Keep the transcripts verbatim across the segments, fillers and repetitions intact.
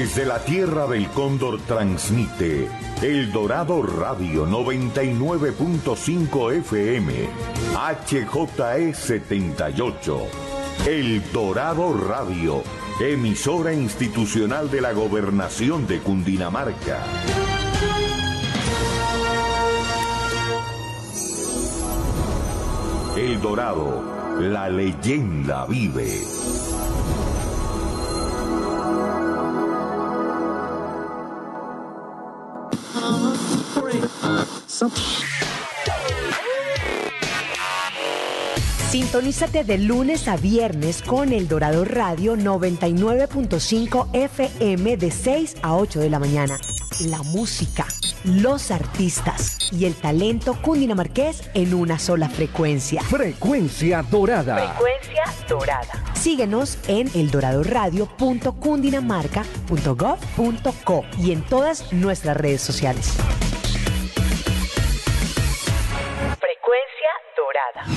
Desde la tierra del cóndor transmite El Dorado Radio noventa y nueve punto cinco F M, H J E setenta y ocho. El Dorado Radio, emisora institucional de la Gobernación de Cundinamarca. El Dorado, la leyenda vive. Sintonízate de lunes a viernes con El Dorado Radio noventa y nueve punto cinco F M de seis a ocho de la mañana. La música, los artistas y el talento cundinamarqués en una sola frecuencia. Frecuencia Dorada. Frecuencia Dorada. Síguenos en eldoradoradio punto cundinamarca punto gov punto co y en todas nuestras redes sociales. Frecuencia Dorada.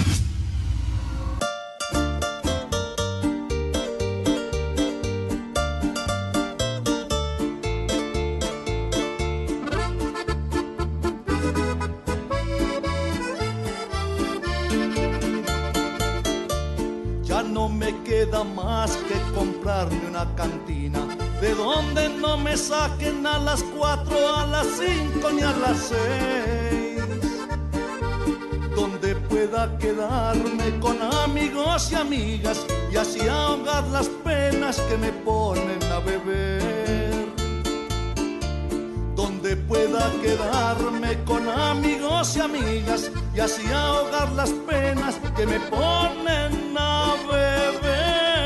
No me queda más que comprarme una cantina de donde no me saquen a las cuatro, a las cinco ni a las seis, donde pueda quedarme con amigos y amigas y así ahogar las penas que me ponen a beber, donde pueda quedarme con amigos y amigas y así ahogar las penas que me ponen a beber.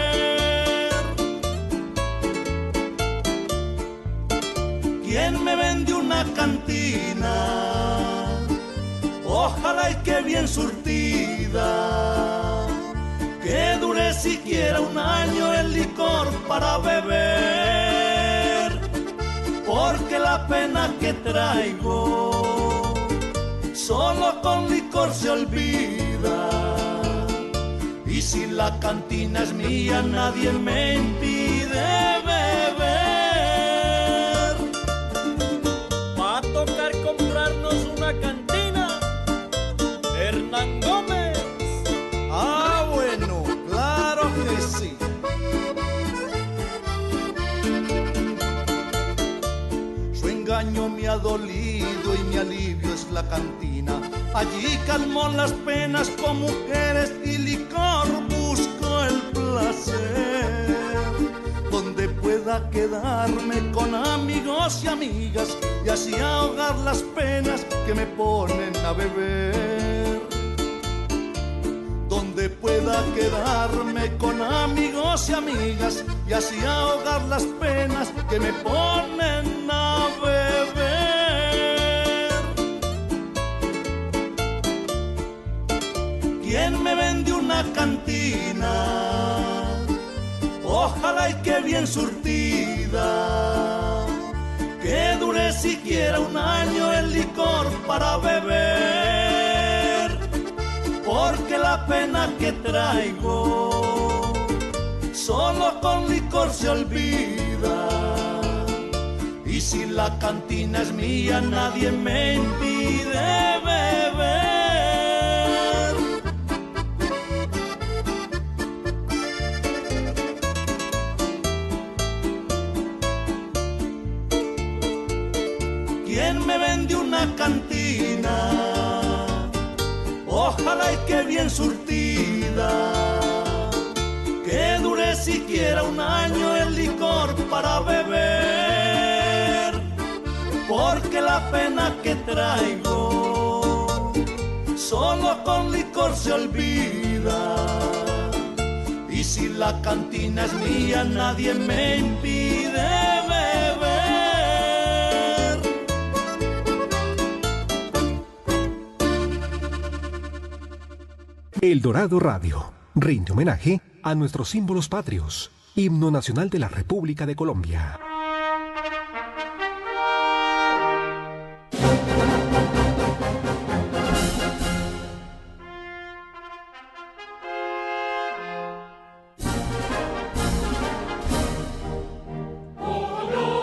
¿Quién me vende una cantina? Ojalá y que bien surtida, que dure siquiera un año el licor para beber, porque la pena que traigo solo con licor se olvida. Y si la cantina es mía, nadie me impide beber. Va a tocar comprarnos una cantina, Hernán Gómez. Ah, bueno, claro que sí. Su engaño me ha dolido y mi alivio es la cantina. Allí calmó las penas con mujeres y licor, busco el placer, donde pueda quedarme con amigos y amigas y así ahogar las penas que me ponen a beber, donde pueda quedarme con amigos y amigas y así ahogar las penas que me ponen a beber. ¿Quién me vende una cantina? Ojalá y que bien surtida, que dure siquiera un año el licor para beber, porque la pena que traigo solo con licor se olvida. Y si la cantina es mía, nadie me impide beber. ¿Quién me vende una cantina? Ojalá y que bien surtida, que dure siquiera un año el licor para beber, porque la pena que traigo solo con licor se olvida. Y si la cantina es mía, nadie me impide beber. El Dorado Radio rinde homenaje a nuestros símbolos patrios. Himno Nacional de la República de Colombia. Oh, no.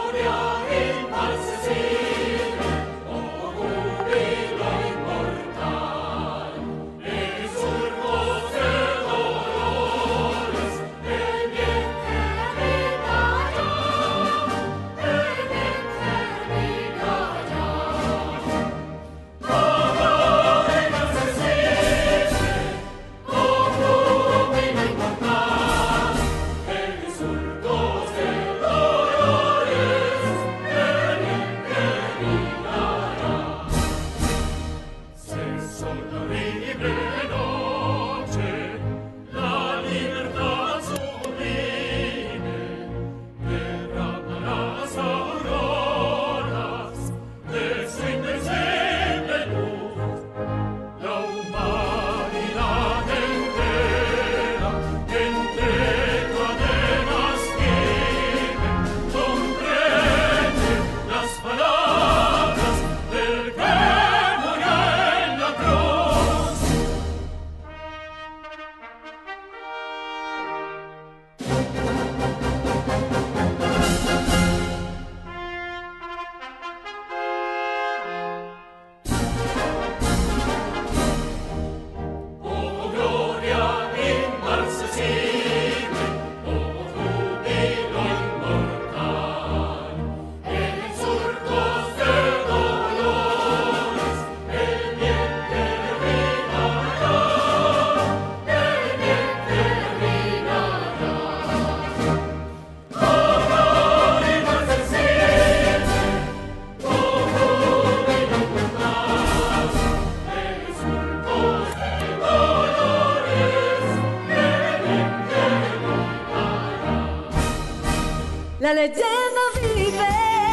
La leyenda vive.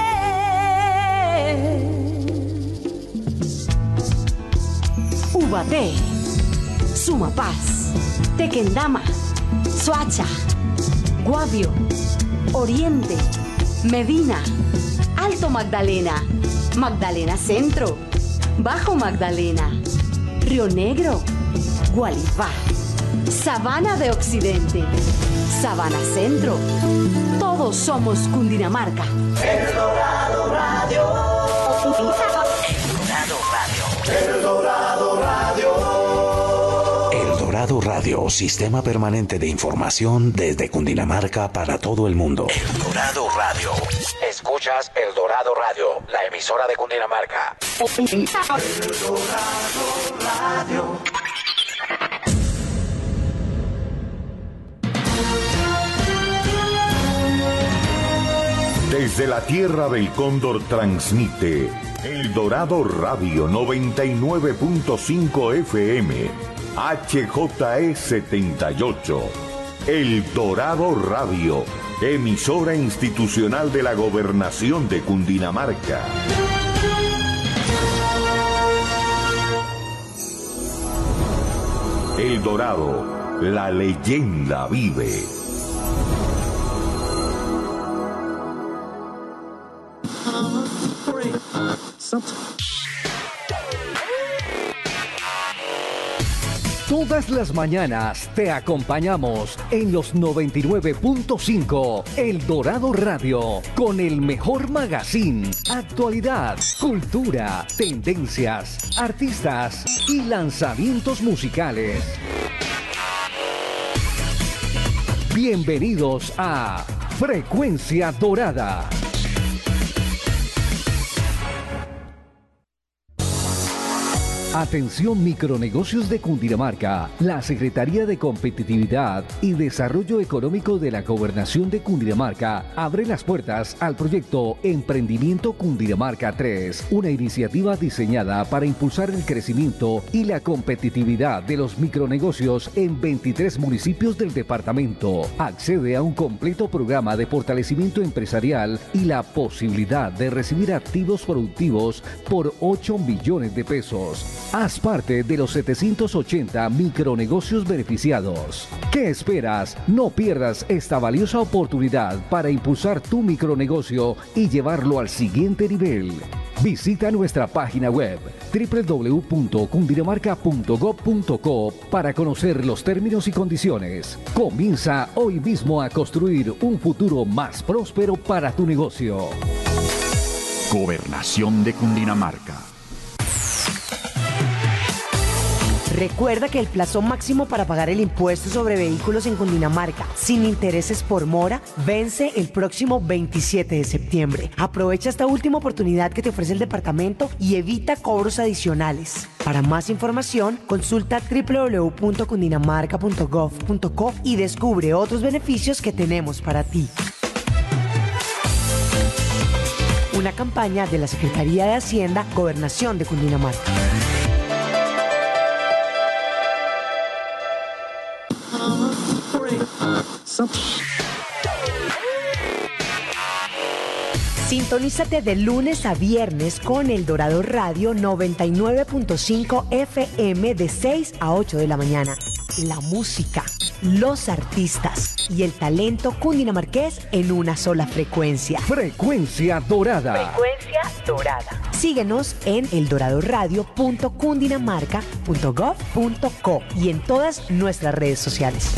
Ubaté, Sumapaz, Tequendama, Soacha, Guavio, Oriente, Medina, Alto Magdalena, Magdalena Centro, Bajo Magdalena, Río Negro, Gualibá, Sabana de Occidente, Sabana Centro. Todos somos Cundinamarca. El Dorado Radio. El Dorado Radio. El Dorado Radio, sistema permanente de información desde Cundinamarca para todo el mundo. El Dorado Radio. Escuchas El Dorado Radio, la emisora de Cundinamarca. El Dorado Radio. Desde la tierra del cóndor transmite El Dorado Radio noventa y nueve punto cinco F M, H J E setenta y ocho. El Dorado Radio, emisora institucional de la Gobernación de Cundinamarca. El Dorado, la leyenda vive. Todas las mañanas te acompañamos en los noventa y nueve punto cinco El Dorado Radio con el mejor magazine, actualidad, cultura, tendencias, artistas y lanzamientos musicales. Bienvenidos a Frecuencia Dorada. Atención micronegocios de Cundinamarca. La Secretaría de Competitividad y Desarrollo Económico de la Gobernación de Cundinamarca abre las puertas al proyecto Emprendimiento Cundinamarca tres, una iniciativa diseñada para impulsar el crecimiento y la competitividad de los micronegocios en veintitrés municipios del departamento. Accede a un completo programa de fortalecimiento empresarial y la posibilidad de recibir activos productivos por ocho millones de pesos. Haz parte de los setecientos ochenta micronegocios beneficiados. ¿Qué esperas? No pierdas esta valiosa oportunidad para impulsar tu micronegocio y llevarlo al siguiente nivel. Visita nuestra página web doble u doble u doble u punto cundinamarca punto gob punto co para conocer los términos y condiciones. Comienza hoy mismo a construir un futuro más próspero para tu negocio. Gobernación de Cundinamarca. Recuerda que el plazo máximo para pagar el impuesto sobre vehículos en Cundinamarca sin intereses por mora vence el próximo veintisiete de septiembre. Aprovecha esta última oportunidad que te ofrece el departamento y evita cobros adicionales. Para más información, consulta doble u doble u doble u punto cundinamarca punto gob punto co y descubre otros beneficios que tenemos para ti. Una campaña de la Secretaría de Hacienda, Gobernación de Cundinamarca. Sintonízate de lunes a viernes con El Dorado Radio noventa y nueve punto cinco F M de seis a ocho de la mañana. La música, los artistas y el talento cundinamarqués en una sola frecuencia. Frecuencia Dorada. Frecuencia Dorada. Síguenos en eldoradoradio punto cundinamarca punto gob punto co y en todas nuestras redes sociales.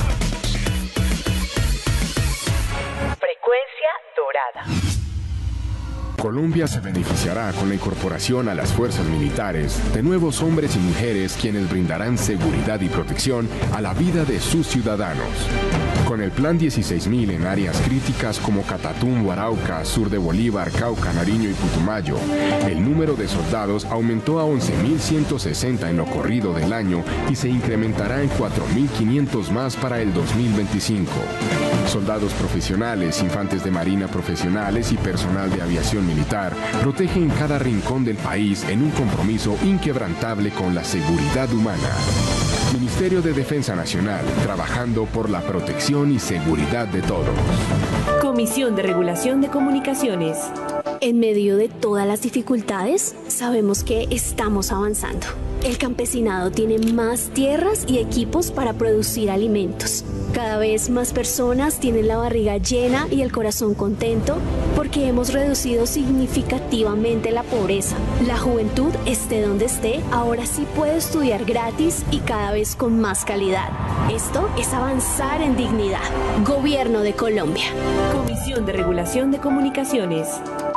Frecuencia Dorada. Colombia se beneficiará con la incorporación a las fuerzas militares de nuevos hombres y mujeres quienes brindarán seguridad y protección a la vida de sus ciudadanos. Con el Plan dieciséis mil en áreas críticas como Catatumbo, Arauca, sur de Bolívar, Cauca, Nariño y Putumayo, el número de soldados aumentó a once mil ciento sesenta en lo corrido del año y se incrementará en cuatro mil quinientos más para el dos mil veinticinco. Soldados profesionales, infantes de marina profesionales y personal de aviación militar protegen cada rincón del país en un compromiso inquebrantable con la seguridad humana. Ministerio de Defensa Nacional, trabajando por la protección y seguridad de todos. Comisión de Regulación de Comunicaciones. En medio de todas las dificultades, sabemos que estamos avanzando. El campesinado tiene más tierras y equipos para producir alimentos. Cada vez más personas tienen la barriga llena y el corazón contento porque hemos reducido significativamente la pobreza. La juventud, esté donde esté, ahora sí puede estudiar gratis y cada vez con más calidad. Esto es avanzar en dignidad. Gobierno de Colombia. Comisión de Regulación de Comunicaciones.